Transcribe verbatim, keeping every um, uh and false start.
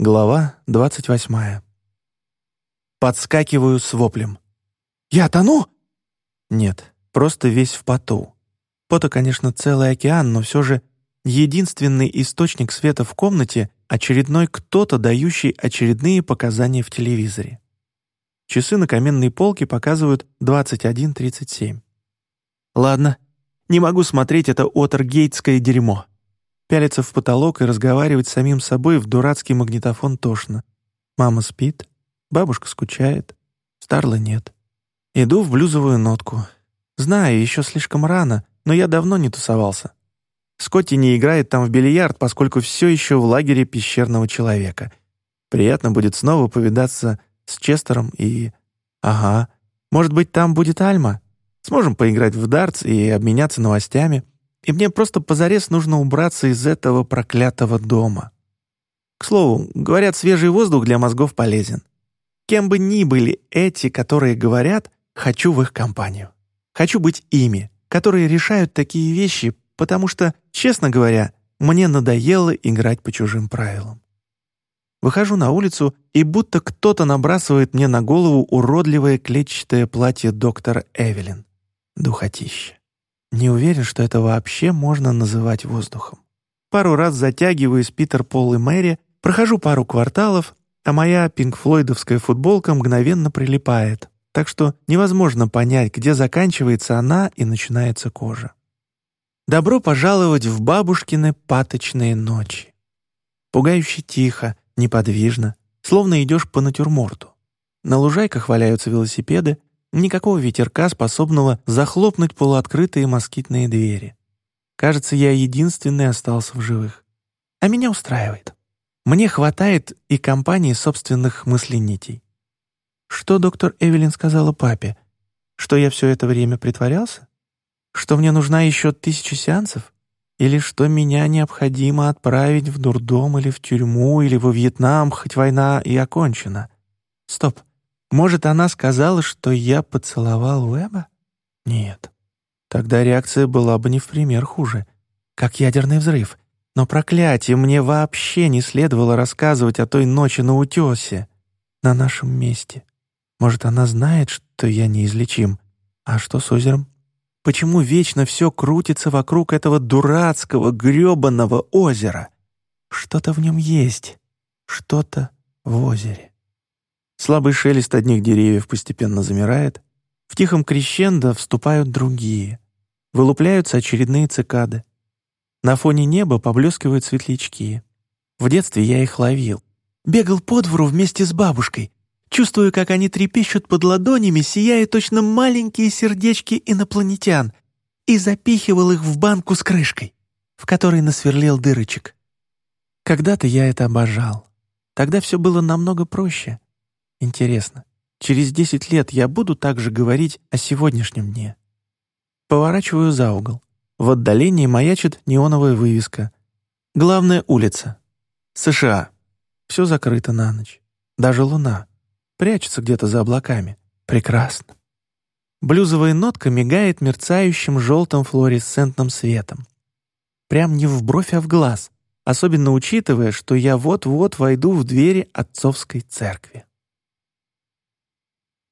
Глава двадцать восьмая. Подскакиваю с воплем. «Я тону?» Нет, просто весь в поту. Пота, конечно, целый океан, но все же единственный источник света в комнате — очередной кто-то, дающий очередные показания в телевизоре. Часы на каменной полке показывают двадцать один тридцать семь. Ладно, не могу смотреть это отергейтское дерьмо. Пялиться в потолок и разговаривать с самим собой в дурацкий магнитофон тошно. Мама спит, бабушка скучает, Старла нет. Иду в блюзовую нотку. Знаю, еще слишком рано, но я давно не тусовался. Скотти не играет там в бильярд, поскольку все еще в лагере пещерного человека. Приятно будет снова повидаться с Честером и... Ага, может быть, там будет Альма? Сможем поиграть в дартс и обменяться новостями. И мне просто позарез нужно убраться из этого проклятого дома. К слову, говорят, свежий воздух для мозгов полезен. Кем бы ни были эти, которые говорят, хочу в их компанию. Хочу быть ими, которые решают такие вещи, потому что, честно говоря, мне надоело играть по чужим правилам. Выхожу на улицу, и будто кто-то набрасывает мне на голову уродливое клетчатое платье доктора Эвелин. Духотища. Не уверен, что это вообще можно называть воздухом. Пару раз затягиваюсь Питер, Пол и Мэри, прохожу пару кварталов, а моя пинк-флойдовская футболка мгновенно прилипает, так что невозможно понять, где заканчивается она и начинается кожа. Добро пожаловать в бабушкины паточные ночи. Пугающе тихо, неподвижно, словно идешь по натюрморту. На лужайках валяются велосипеды, никакого ветерка, способного захлопнуть полуоткрытые москитные двери. Кажется, я единственный остался в живых. А меня устраивает. Мне хватает и компании собственных мысленитей. Что доктор Эвелин сказала папе? Что я все это время притворялся? Что мне нужна еще тысяча сеансов? Или что меня необходимо отправить в дурдом или в тюрьму, или во Вьетнам, хоть война и окончена? Стоп. Может, она сказала, что я поцеловал Уэба? Нет. Тогда реакция была бы не в пример хуже. Как ядерный взрыв. Но проклятие, мне вообще не следовало рассказывать о той ночи на утёсе, на нашем месте. Может, она знает, что я неизлечим? А что с озером? Почему вечно все крутится вокруг этого дурацкого, грёбаного озера? Что-то в нем есть. Что-то в озере. Слабый шелест одних деревьев постепенно замирает. В тихом крещендо вступают другие. Вылупляются очередные цикады. На фоне неба поблескивают светлячки. В детстве я их ловил. Бегал по двору вместе с бабушкой. Чувствую, как они трепещут под ладонями, сияя точно маленькие сердечки инопланетян, и запихивал их в банку с крышкой, в которой насверлил дырочек. Когда-то я это обожал. Тогда все было намного проще. Интересно, через десять лет я буду также говорить о сегодняшнем дне? Поворачиваю за угол. В отдалении маячит неоновая вывеска. Главная улица. США. Все закрыто на ночь. Даже луна. Прячется где-то за облаками. Прекрасно. Блюзовая нотка мигает мерцающим желтым флуоресцентным светом. Прям не в бровь, а в глаз. Особенно учитывая, что я вот-вот войду в двери отцовской церкви.